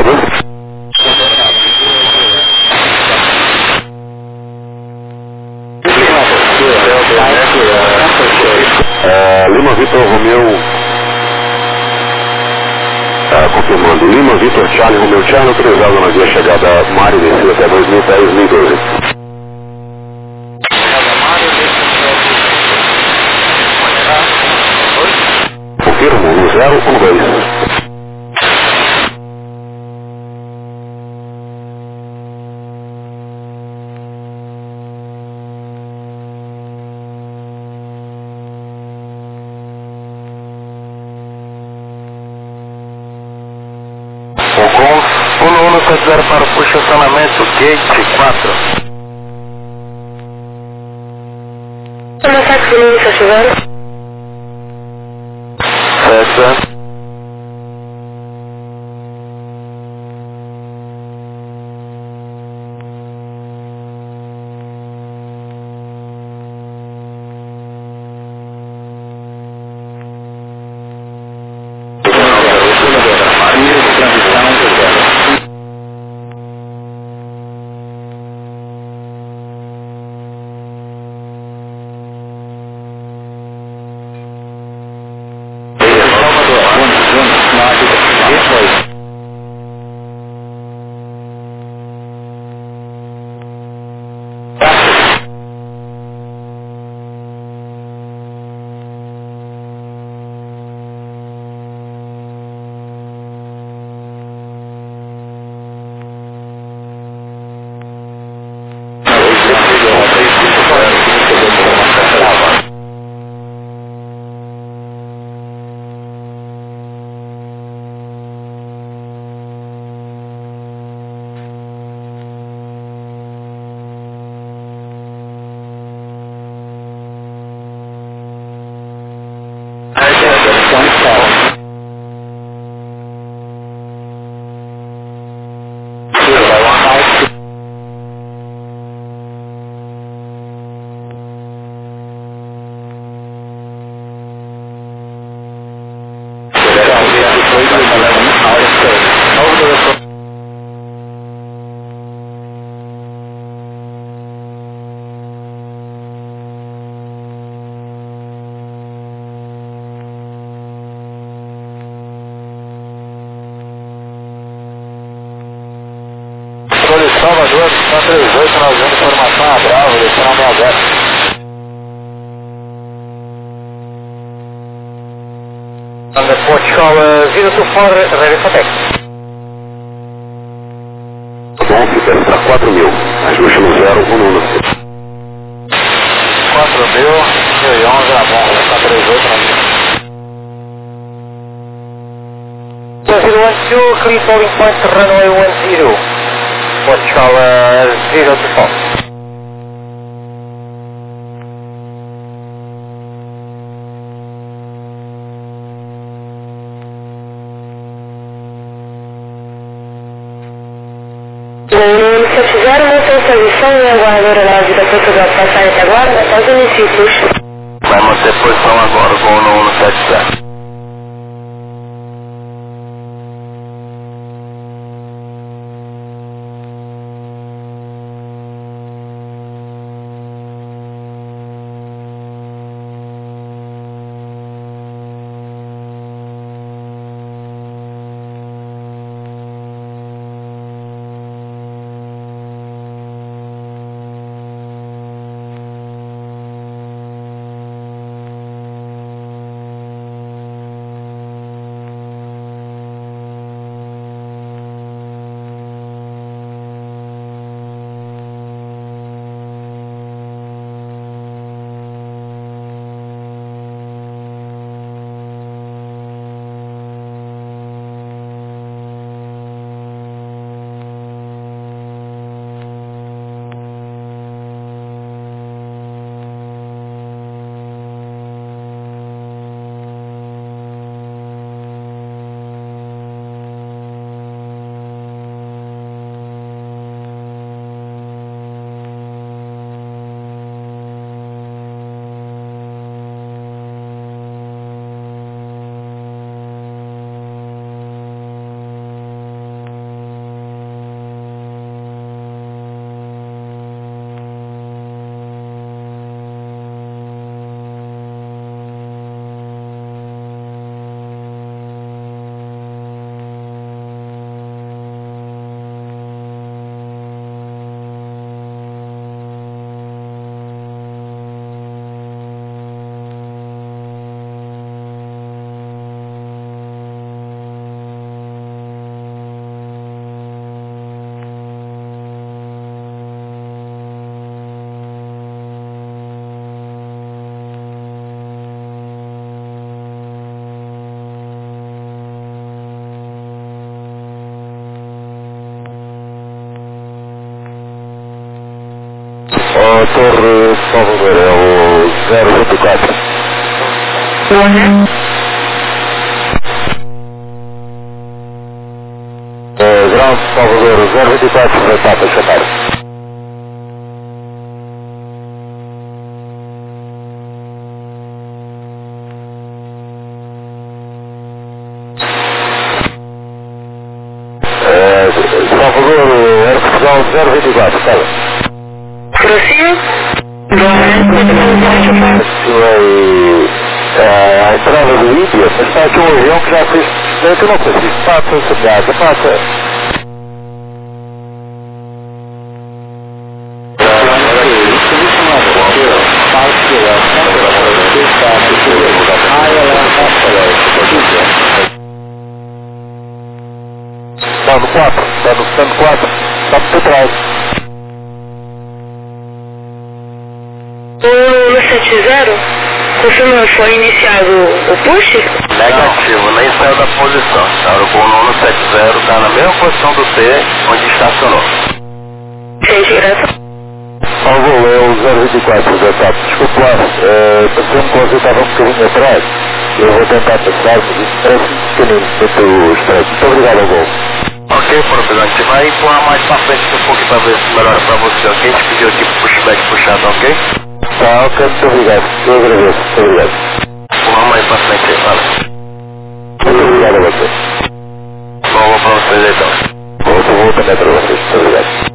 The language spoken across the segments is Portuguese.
Lima Vitor Romeu, confirmando, Lima Vitor Charlie Romeu Charlie, autorizado na via chegada Mário descida até 2010-2012. Confirmo, no 0 ou no 2? Com 1170 para o posicionamento, gate 4. Uma táxi, se tiver. Certo. Salvador, 38, nós vamos informação a Bravo, descendo a 60. On the Portugal 024, ready for taxi. Bom, fica para 4.000, ajuste no 0 ou no 1. 4.011, a bomba, está 38, nós vamos. 012, clear calling point, runway 10. Portugal 024. Se fizer uma sensação e aguardar a vida Portugal passar até agora, aos municípios. Vai manter posição agora com o 177. Torre Salvador, é o 024. Ground Salvador, 024, da etapa, chamar. Salvador, Air Portugal 024, sabe? Prossiga. A entrada do Índia, mas está aqui um avião que já fez, eu não sei se isso passa. Está no 4, está no stand 4, está por trás. O 70, confirma, foi iniciado o push? Negativo, nem saiu da posição. O aeroporto 70 está na mesma posição do T, onde estacionou. Gente, graças. Alô, é o 024 da TAP. Desculpe lá, parecendo que você estava um bocadinho atrás. Eu vou tentar passar, mas isso parece um pequenino muito estranho. Muito obrigado, Alô. Ok, professor, a gente vai empurrar mais para frente um pouquinho para ver se melhora para você, ok? A gente pediu aqui pushback puxado, ok? Tá, ok, muito obrigado. Eu agradeço, muito obrigado. Empurrar mais para frente aí, fala. Muito obrigado a você. Vou para vocês aí, então. Vou também para vocês, muito obrigado.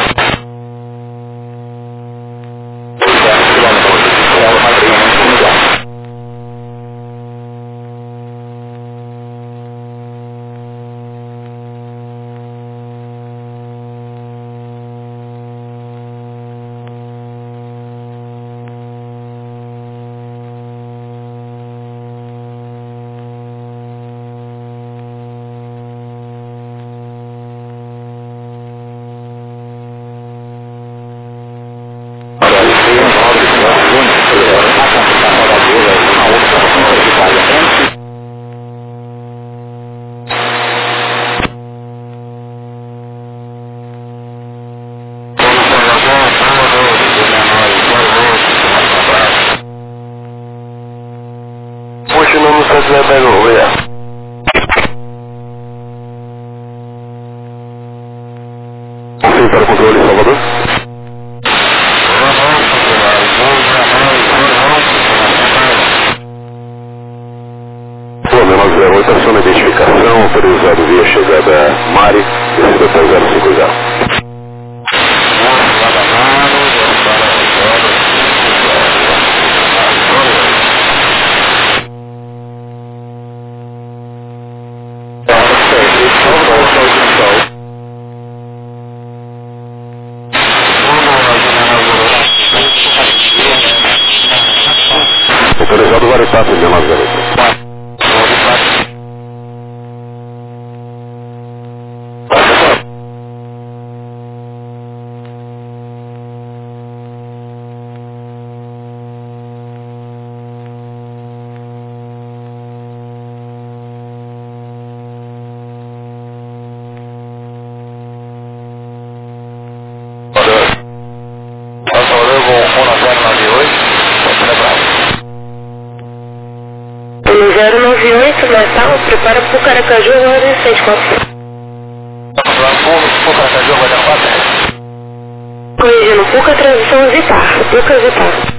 Sim, para o controle, Salvador. Bom, meu nome é 08, aciona a identificação, autorizado via chegada Mari, descida até 050. Autorizado Guaripá, 1908. No 098, Natal, prepara pro Caracaju, agora 64. Corrigindo, Puca, transição Zitar. Puca, Zitar.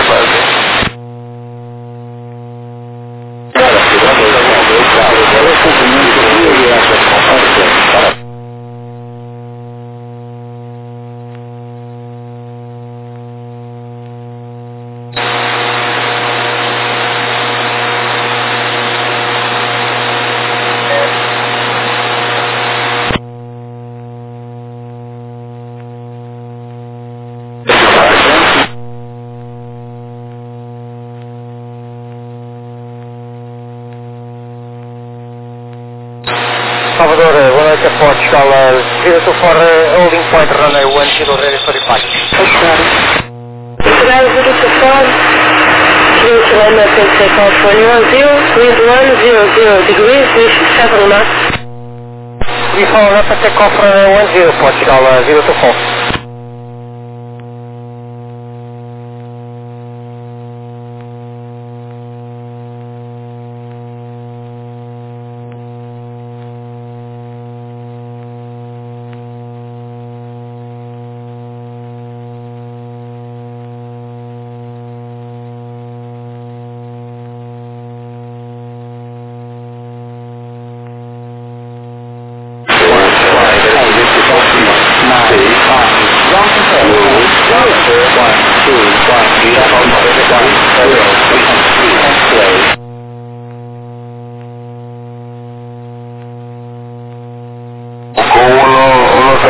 Salvador, boa noite, Portugal. Zero for holding point runway 10 ready for departure. Portugal, 04, Twin Lima, California, 10, wind 100 degrees, 7 knots. We follow up at takeoff runway 10, Portugal, 024.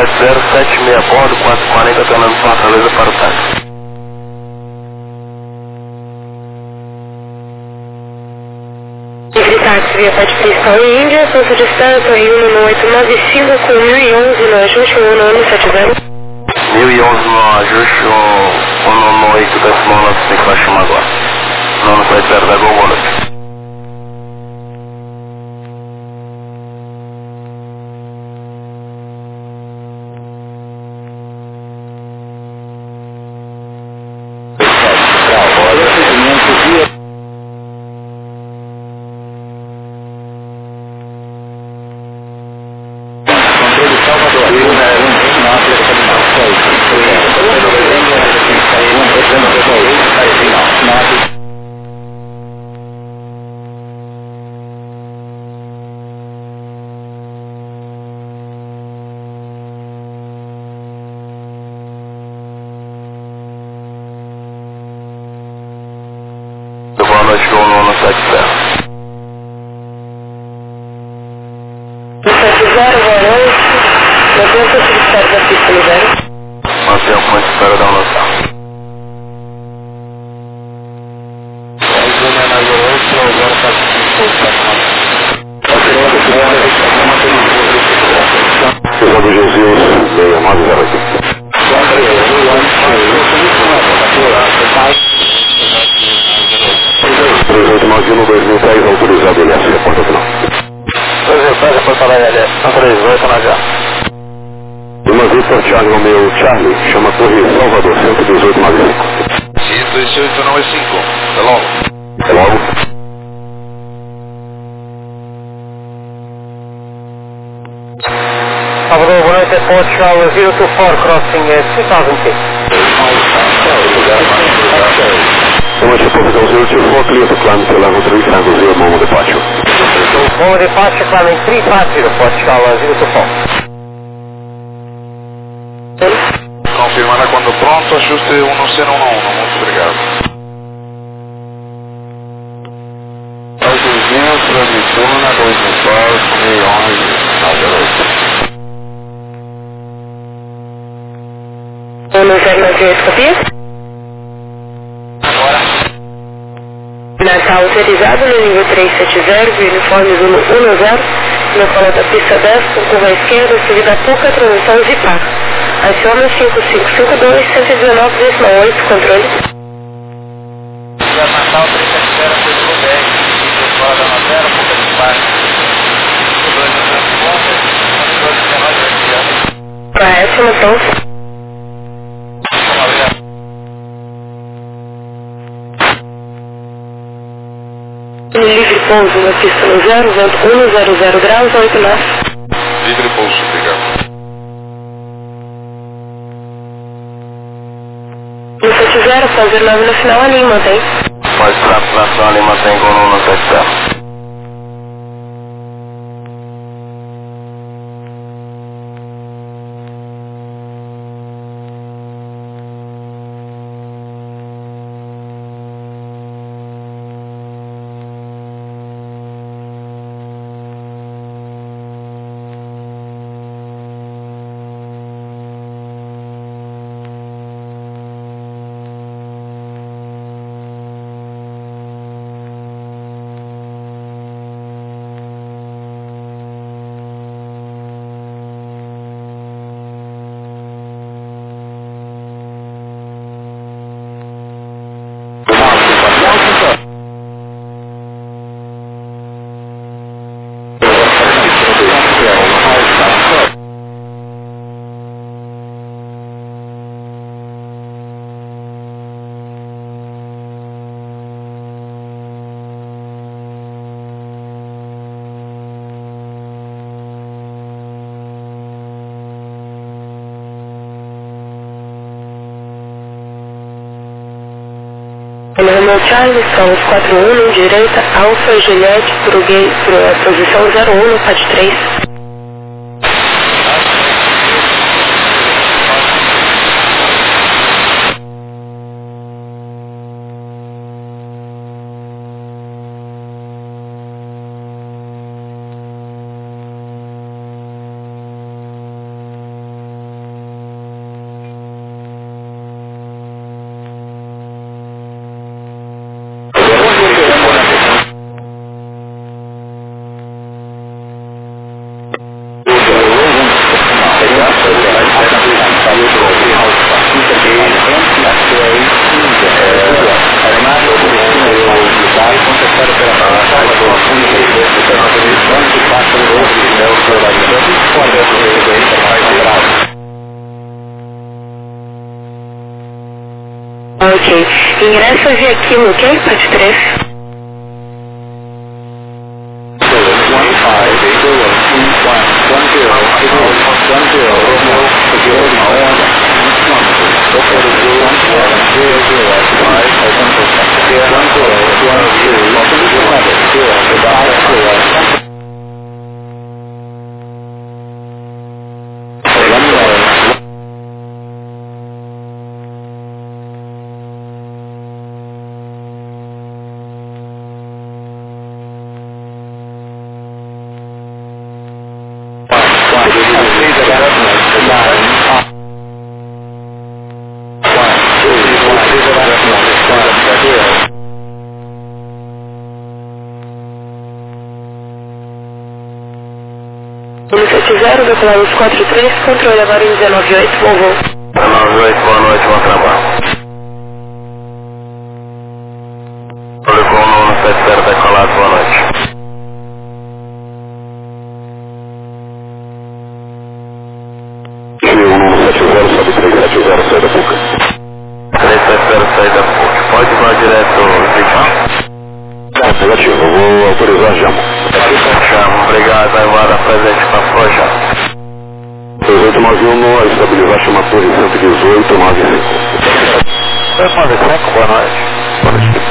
17076 a bordo, 440 tornando Fortaleza para o táxi. Livre táxi via Pode Cristal e Índia, sua distância Rio no 895 com 1011 no ajuste 1170. 1011 no ajuste 118 decimal 95 vai chamar agora. Nono 70 da Gol Bonnet. Boa noite, Gol Nono 70. 70, boa noite. Mantém o ponto de espera da pista libera. Mantém o ponto de espera da noção. Pessoal do Jesus, 6908. Magno 2010 autorizado LS, porta final. 2010, Porto Alegre, 38 na já. Uma Victor Charlie Romeo Charlie, chama Torre Salvador, 118 Magnífico. 11895, até logo. Até logo. Salvador, boa noite, Portugal 024 crossing 2006. Boa noite, Portugal 024, clear to climb to level 3, Tango 0, moment departure. Moment departure, climbing 350, Portugal 024. Confirmará quando pronto, ajuste 1011, muito obrigado. 200, Transituna, 2011, 908. No 098, copia? Natal autorizado no nível 370, de uniforme 110, no colo da pista 10, com curva à esquerda, seguida a pouca transição de par. Aciona 5552, 119,8, controle. Natal 370, foi 10, fora da matéria, pouca de par. 219, Correto, então. Livre pouso na pista no 0, vento 100 graus, 8 nós. Livre pouso, obrigado. No 70, fazer 9 no final, ali, mantém. Faz tração ali, mantém com o 170. Romeo Charlie, Solos 41, direita, Alfa Juliette, para a posição 01, PAD 3. Pista via Kilo, ok? Parte 3. Zero, declaramos 43, controle agora em 198, bom voo. 198, boa noite, bom trabalho. Olha com o 170 decolado, boa noite. Rio 170, sobe 370, sai da PUC. 370, sai da PUC. Pode voar direto, Victor? Negativo, vou autorizar já. Chamo, obrigado, vai voar presente para a Proja. 3891, a estabilizar, chama Torre 118, 95. 195, boa noite. Boa noite.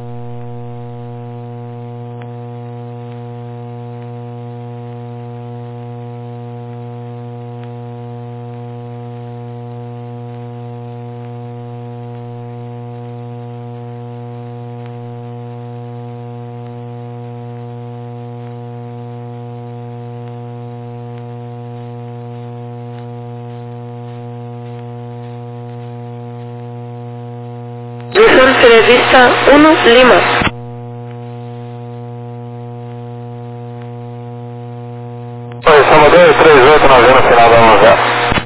Entrevista 1 Lima. Oi, Salvador 3891 no final da 10.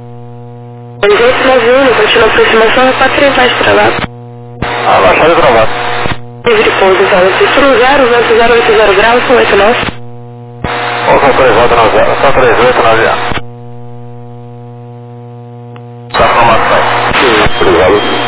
3891, continua a aproximação a 4 mais para lá. Abaixado e travado. Livre de pouso, então, pista 0, vento 080 graus, 189. Ou são 3890, só 3890. Só formação. Obrigado.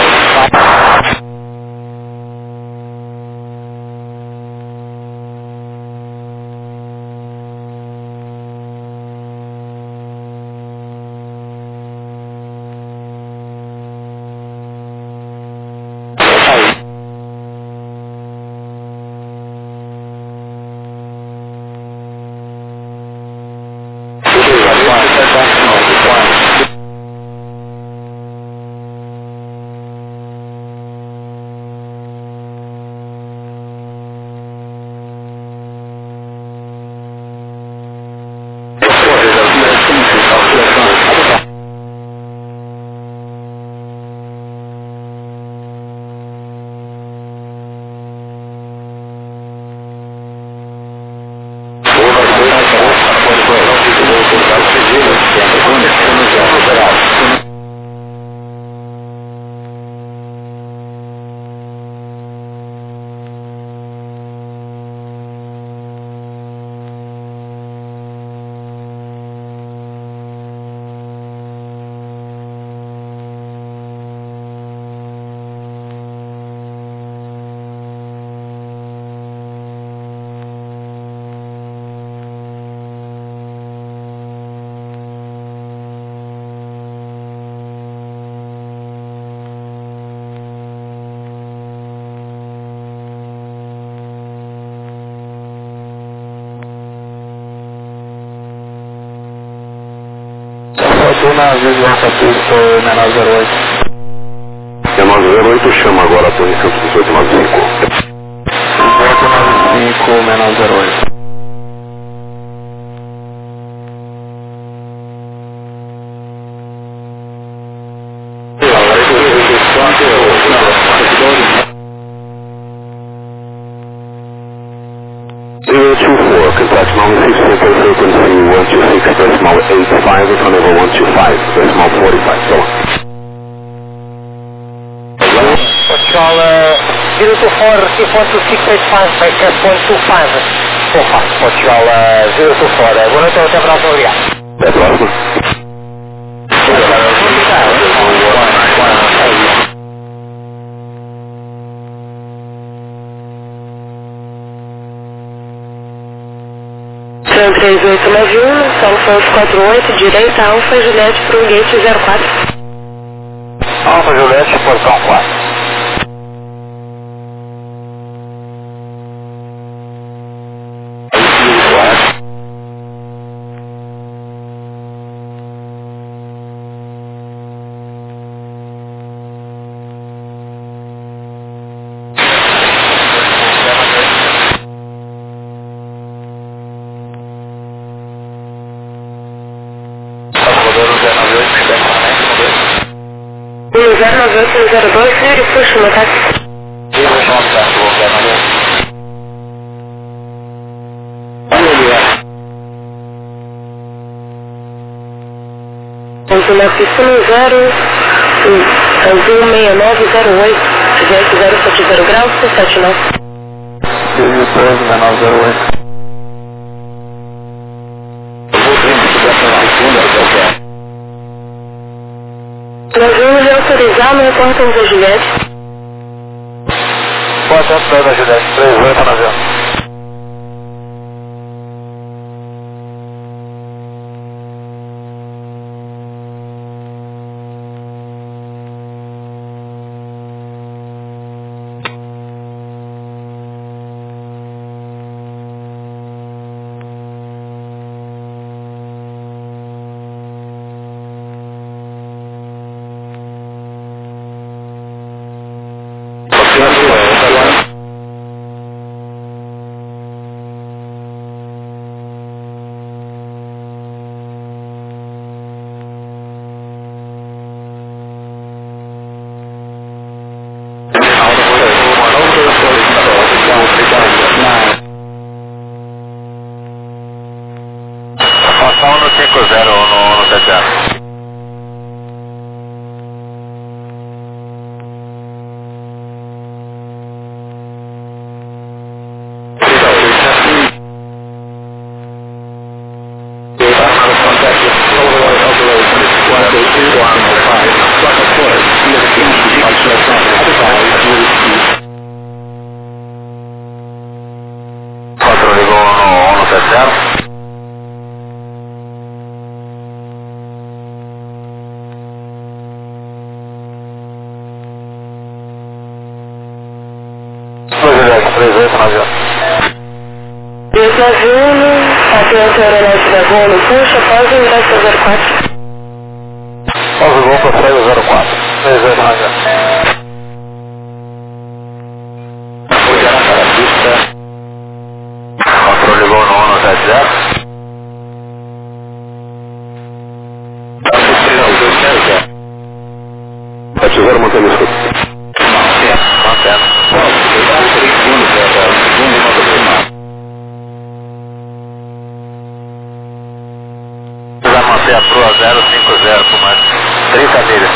Fortuna, Vila Francisco, menor 08. Menor 08, chama agora a Torre 11895. 1895, menor 08. Contact number 6 frequency 126.85 with runway 125, decimal 45, so on. Portugal, 024, C.685, make 125, 45, Portugal, 024, boa noite, até a próxima, obrigado. Até a próxima. 1891, São Alfonso 48, direita, Alfa Juliette para o gate 04. Alfa Juliette, portão 4. No 09802, Yuri, puxa, uma táxi. Vamos na pista no 16908, Jet 070 graus, 79. Yuri 6908. Nós vamos lhe autorizar no repórter da Juliette. Boa tarde, da Juliette, 38 na avião. Passar no 50 no TTA. Avião aeronáutica da Gol no puxa, pausa e ingresso 04. Pausa Gol para 04. 30 na avião. Controle Gol no 170. Pode usar uma câmera escuta. Mantendo. Manter a Proa 050 por mais 30 milhas.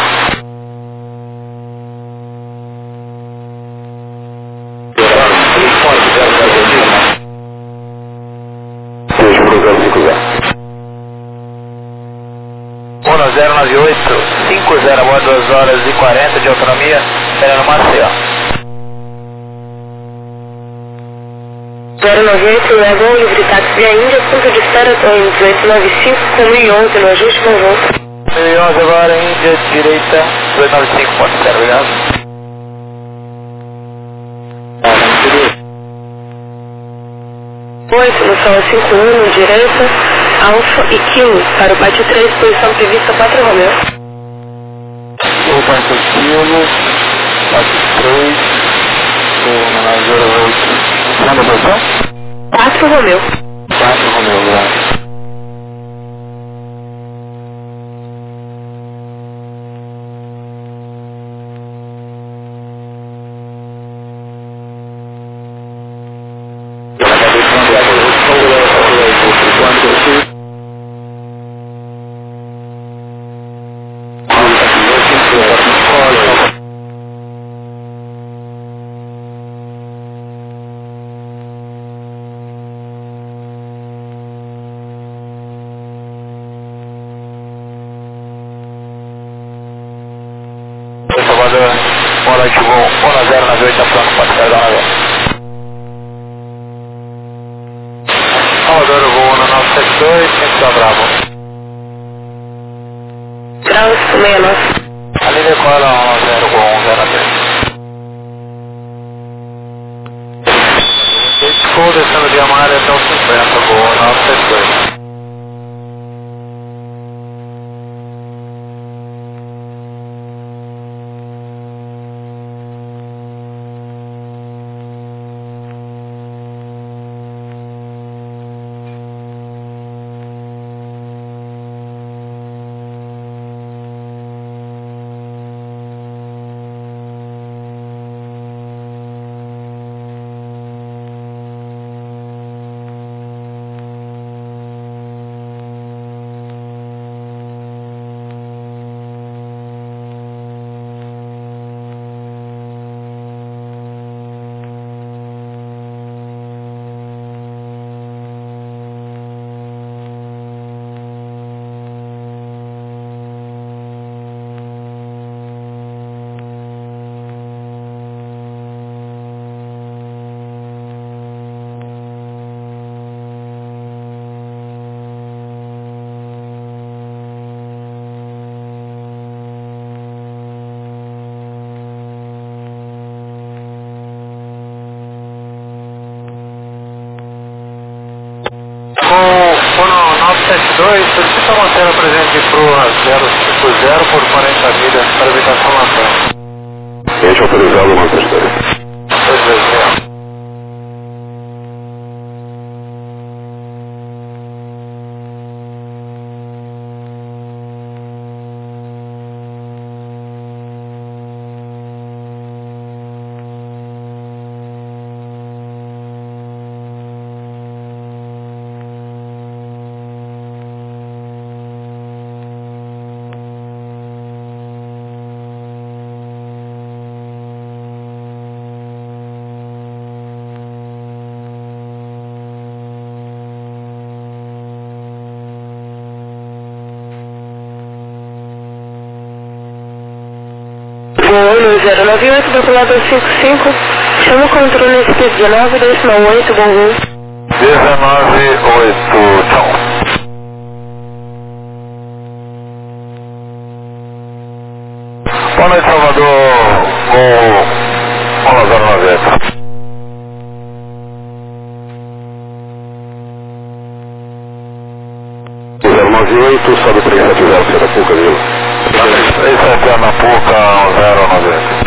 Beijo pro 050. 1098, 50, agora 2 horas e 40 de autonomia, esperando Maceió. 098, Gol, livre táxi via Índia, ponto de espera, Boeing 1895, com 1011 no ajuste, com volta. 1011 agora, Índia, direita, 295, pode ser, obrigado. No sol 51, direita, Alfa e Kilo, para o bate 3, posição prevista 4 Romeu. O bate Kilo, bate 3, o 08. Manda a posição? 4 Romeu. 4 Romeu, obrigado. Boa noite, Gol, 1098, tá pronto, pode carregar na avião. Salvador, Gol, 972. 5 Bravo. Trânsito 69. A linha decola 10 com 03. Ficou descendo de Amália até o 50, voo 972. Solicita manter a presente pro 050 por 40 milhas para evitar formação. Eixo autorizado, Manchester. 220. Voo 098, calculador 55, chama o controle SP 19, 298, bom voo. 198, tchau. Boa noite, Salvador, com 090. Sobe 370, da Puca, viu? 370 na Puca, 090.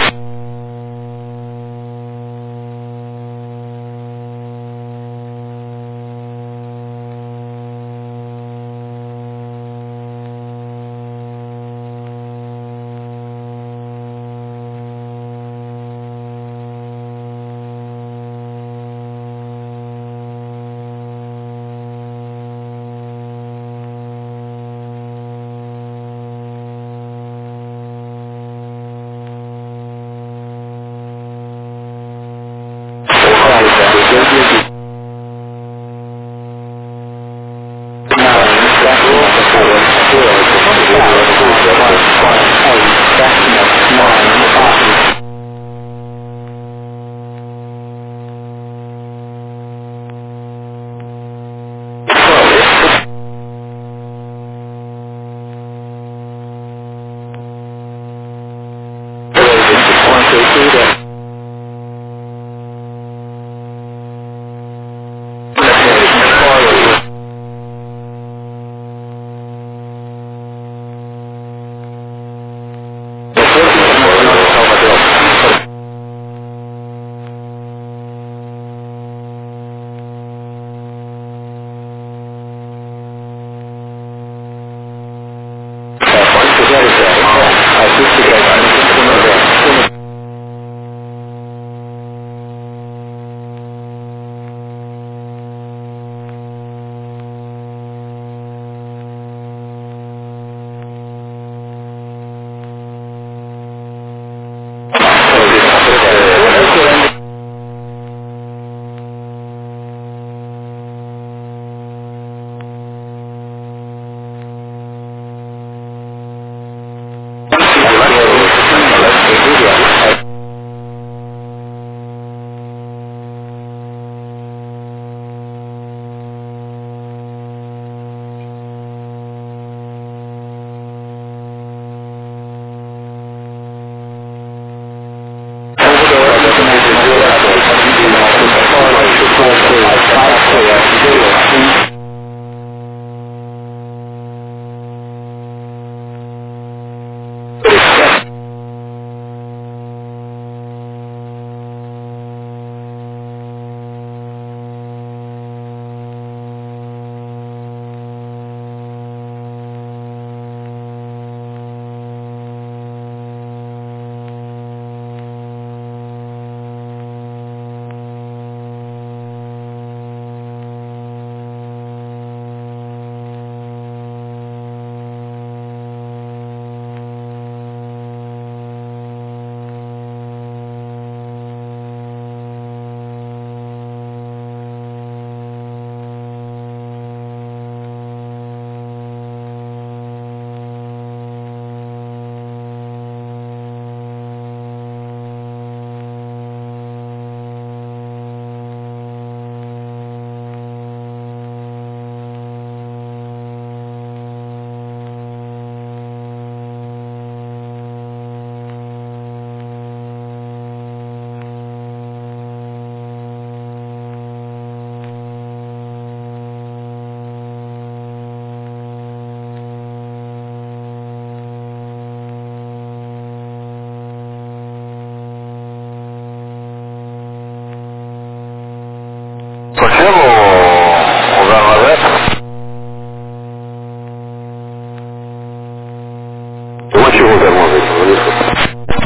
1090.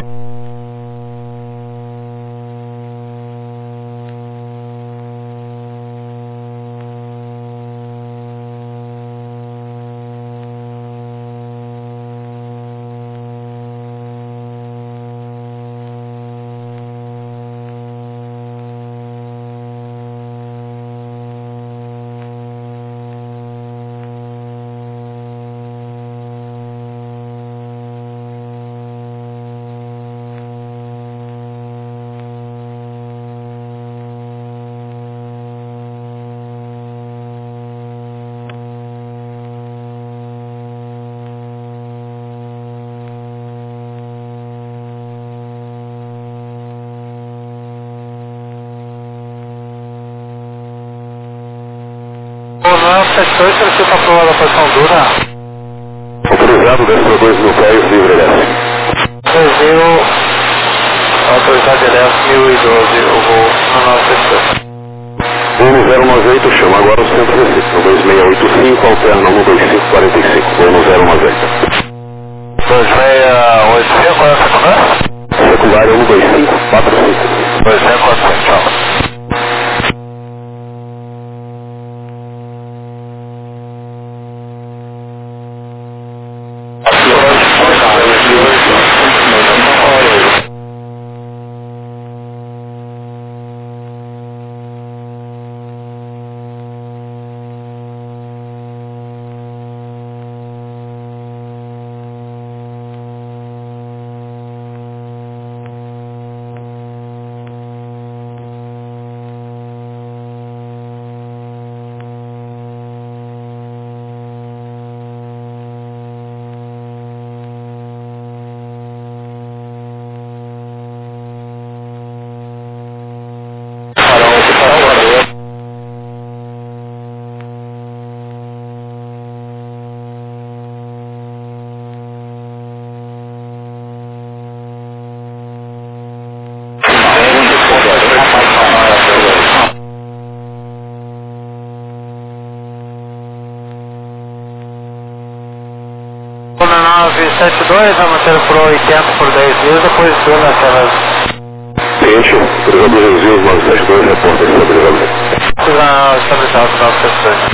Não, 72, você está provando a posição dura? Autorizado, desceu 2 mil pés, livre LS. Brasil, autorizado LS 1012, o voo no 972. Voo no 098, chama agora o centro Recife, no 2685, alterna no 2545, voo no 098. 2685, qual é a secundária? Secundária 12545. 2545, tchau. Na 972, vai manter por 80 por 10 dias, depois deu naquelas... Cliente, autorizado Brasil 972, reporta estabilizado. Estabilizado 972.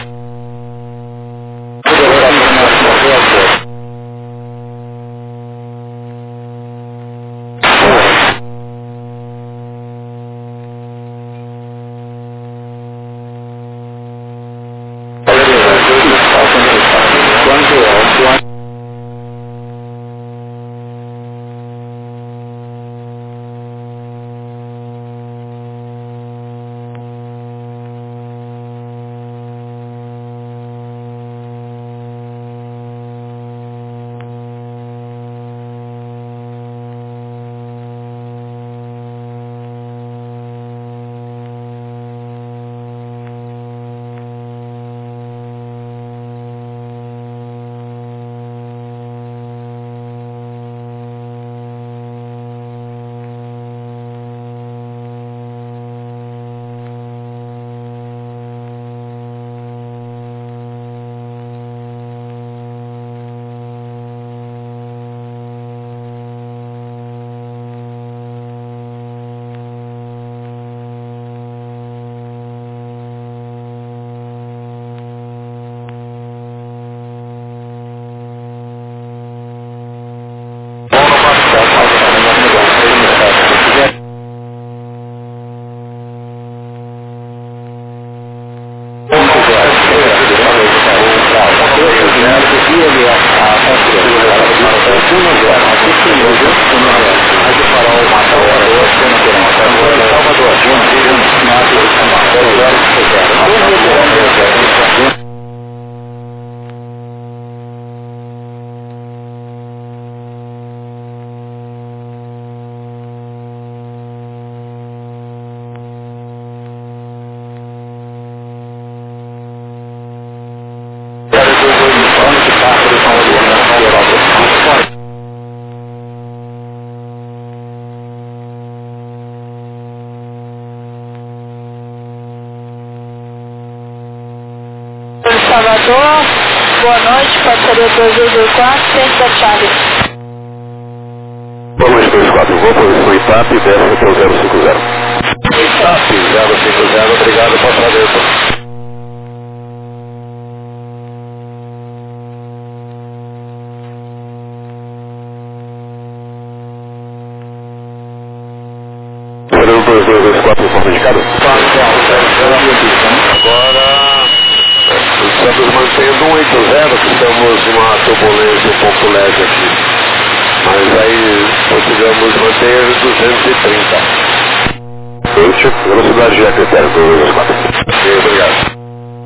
Salvador, boa noite, parceria 224, centro da Charlie. Boa noite, 24. Vou posição ITAP, desce até o 050. ITAP 050, obrigado, passa a dentro. Serão 2224 forma de cada? Agora, estamos mantendo 180, que estamos numa turbulência um pouco leve aqui. Mas aí conseguimos manter 230. Velocidade de critério 224. Ok, obrigado.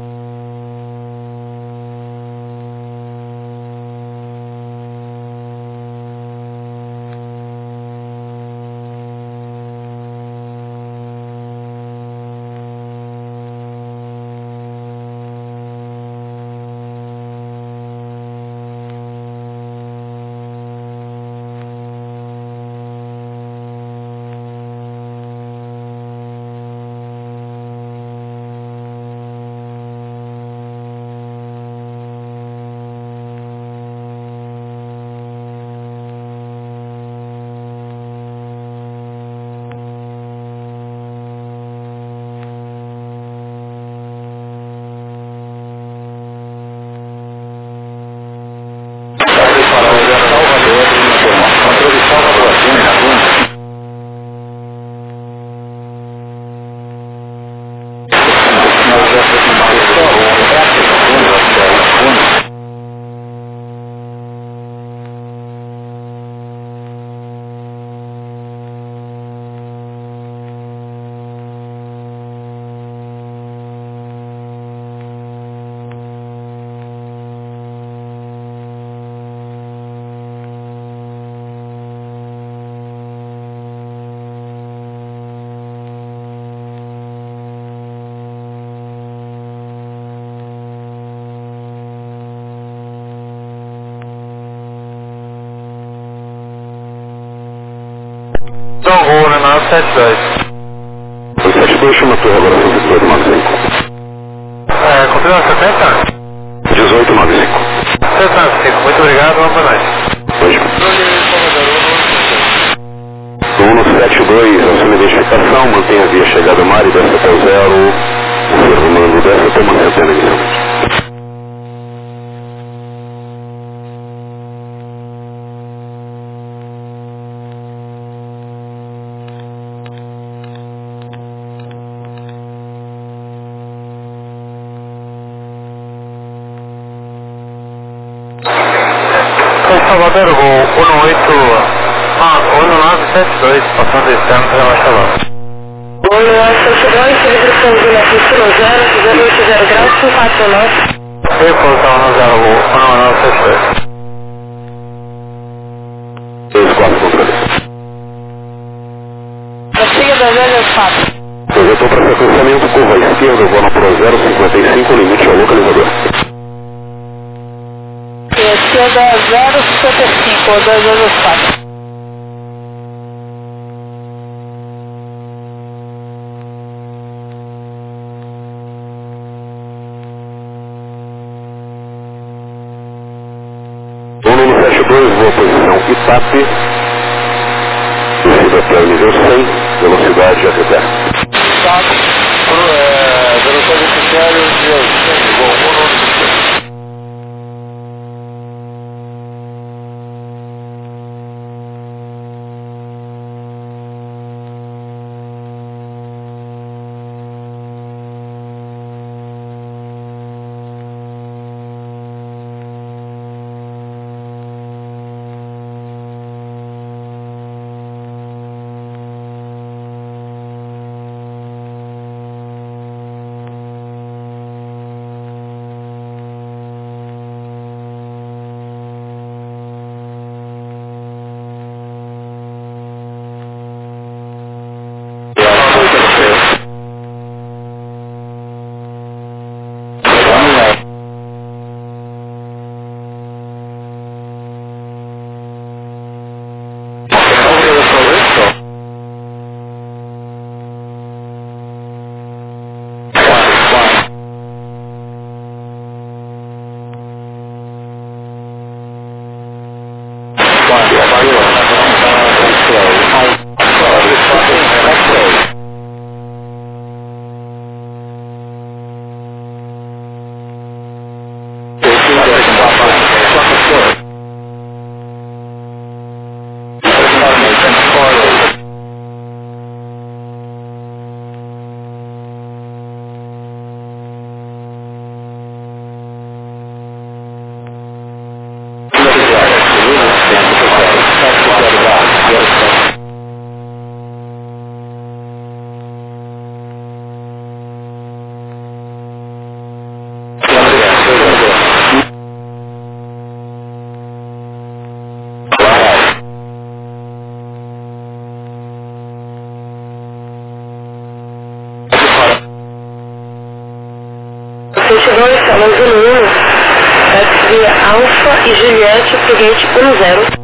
Voo na 972. 72 chama a torre agora, 1895. Continua 70? 1895. 795, muito obrigado, uma boa noite. Hoje. No 172, a sua identificação, mantenha a via chegada mar e desce até o 0, confirmando, desce até uma centena inicialmente. Salvador, voo 1972, passando esse ano para Machalão. 1972, celebração de Netflix 080 graus, 549. Reposição no 1972. 24 contra ali. Prossiga das velhas fatos. Projetou para sequenciamento, curva à esquerda, vou na Pro 055, limite ao localizador. Esquerda 055, 224. O 172, vou posição ITAP, descida até o nível 100, velocidade até terra. Velocidade de critério de 100, voo 192. via Alfa e Juliette para o gate 10.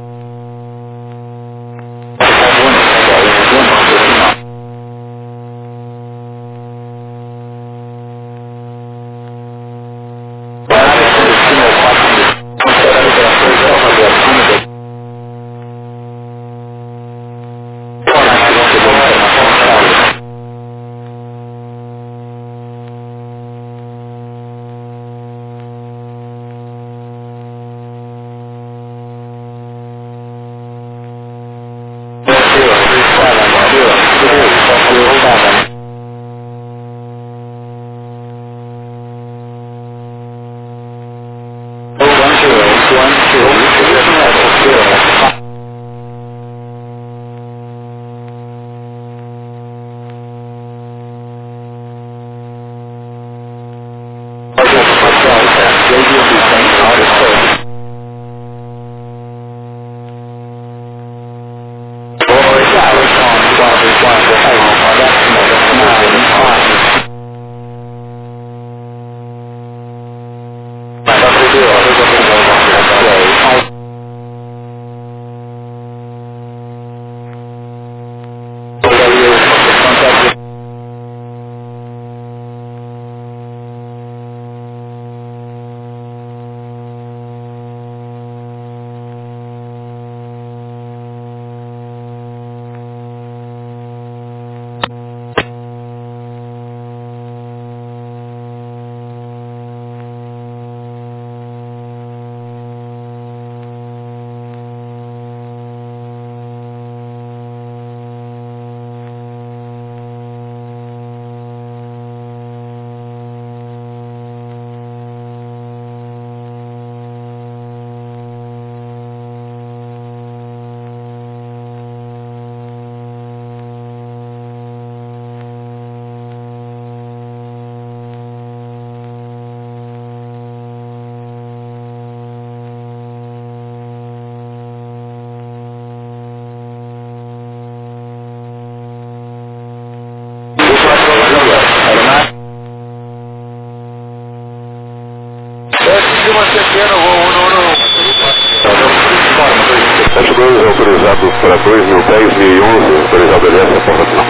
Autorizados para 2010, 2011, autorizado LS, a porta final.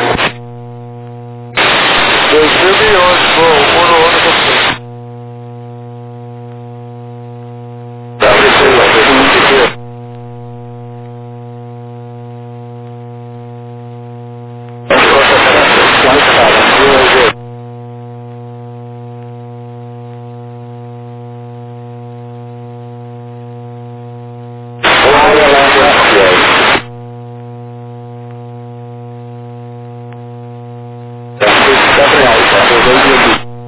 2011, voo 1 Gabriel,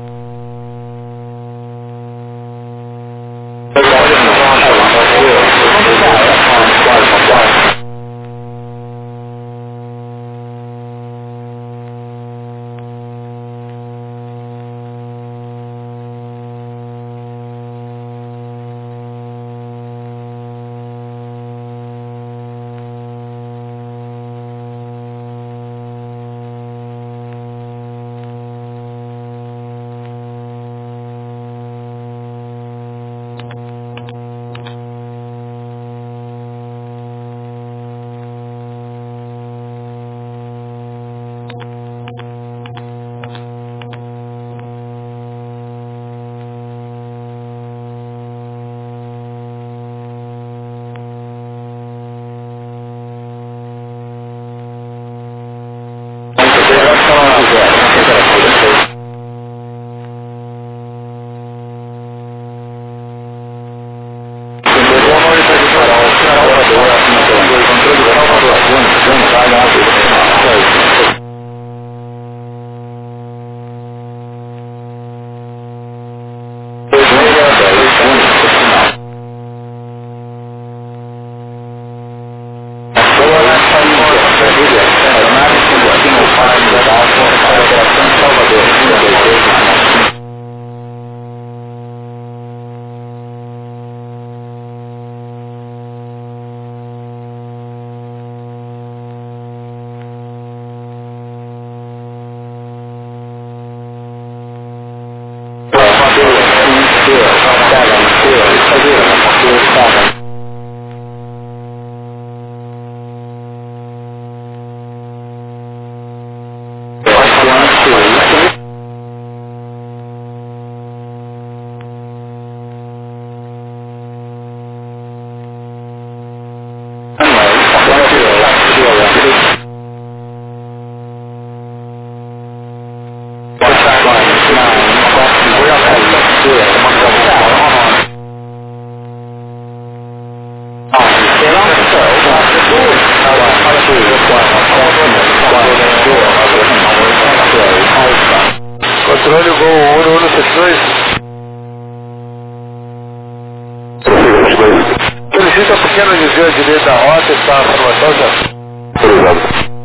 Solicita um pequeno desvio à direita da rota, está a formação já. Autorizado.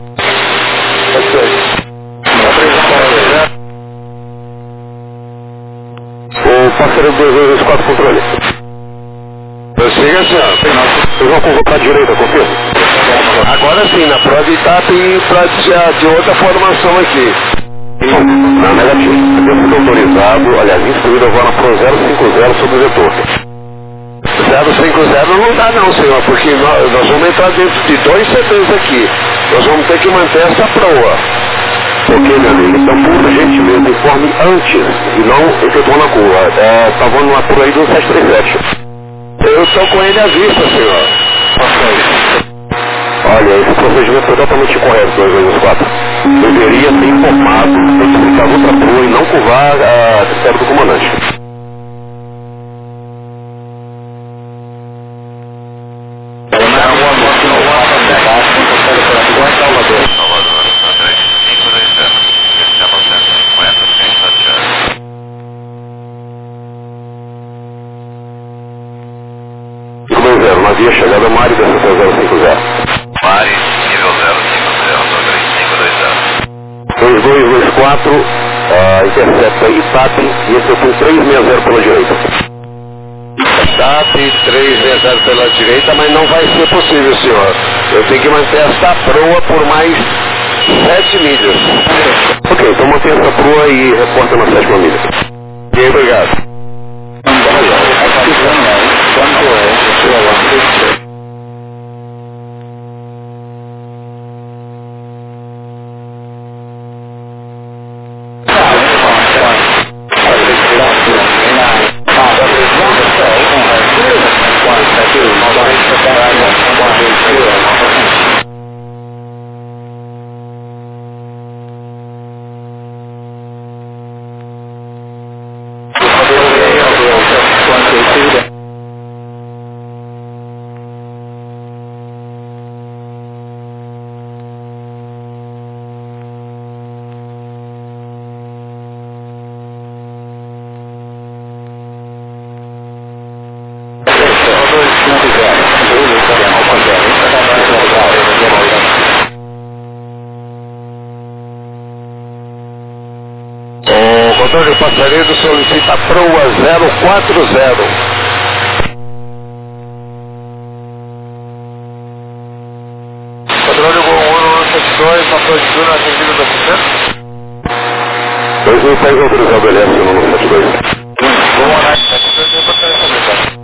O parceiro 2224 controle. Prossiga, senhor. Vocês vão convocar a direita, confirma? Agora sim, na prova etapa e para de outra formação aqui. Na negativa. Eu fui autorizado, aliás, instruído agora pro 050 sobre o vetor. 050 não dá não, senhor, porque nós vamos entrar dentro de 2 CDs aqui. Nós vamos ter que manter essa proa. Ok, meu amigo, então por gentileza informe antes e não efetuando a curva. Tá voando uma curva aí do 737. Eu estou com ele à vista, senhor. Olha, esse procedimento foi totalmente incorreto, 2224. Deveria ser informado, explicar outra proa e não curvar a critério do comandante. Navio chegada Mari da 050. Mari, nível 050, 2224, intercepta ITAP e esse eu fui 360 pela direita. TAP 360 pela direita, mas não vai ser possível, senhor. Eu tenho que manter essa proa por mais 7 milhas. Ok, então mantenha essa proa e reporta na 7ª milha. Bem, obrigado. O controle passageiro solicita a proa 040. Controle voo 1172, na projetura atendido do documento. 2006 autorizado LS 172. Voo 972, eu vou ter essa mensagem.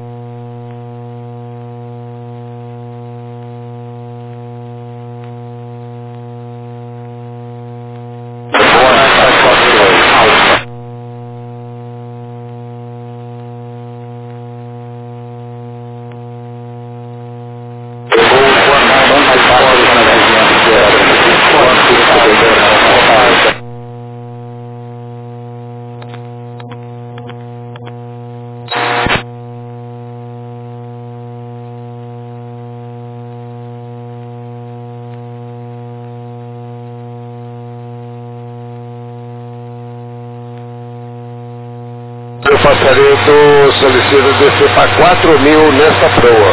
O passaredo solicita descer para 4.000 nessa proa.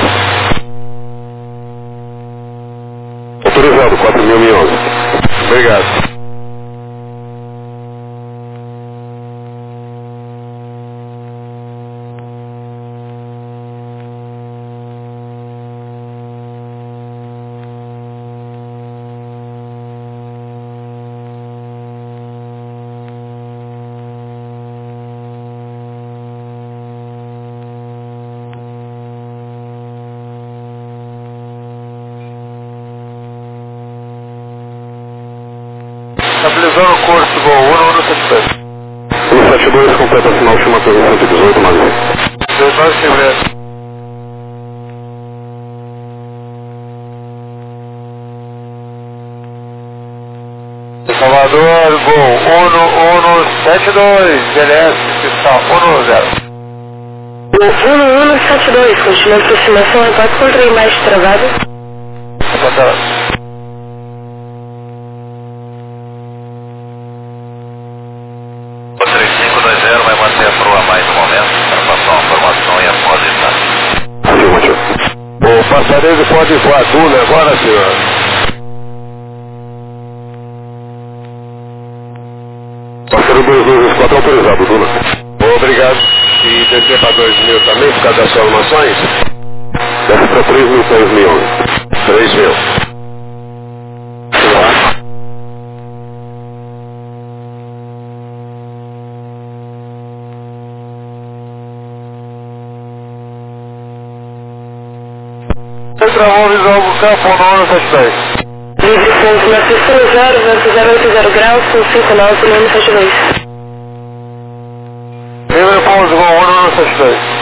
Autorizado, 4.011. Obrigado. Estabilizando o curso, voo 172. 172 completa final, chama torre 118, mais 19 de fevereiro. Salvador, voo 1172, GLS, fiscal 10. 1172, continua a aproximação, agora contra a imagem travada. O 3520 vai manter a proa mais um momento para passar uma formação e após estar. Afirmativo. O passaredo pode voar Duna agora, senhor. Passaredo 224 autorizado, Duna. Obrigado. E descer para 2.000 também, por causa das formações? Desce para 3.000, 3.011. 3.000. Travou visual do campo, 972. Livre ponto na pista 0, vento 080 graus, com 5 nós, 972. Livre ponto, 972.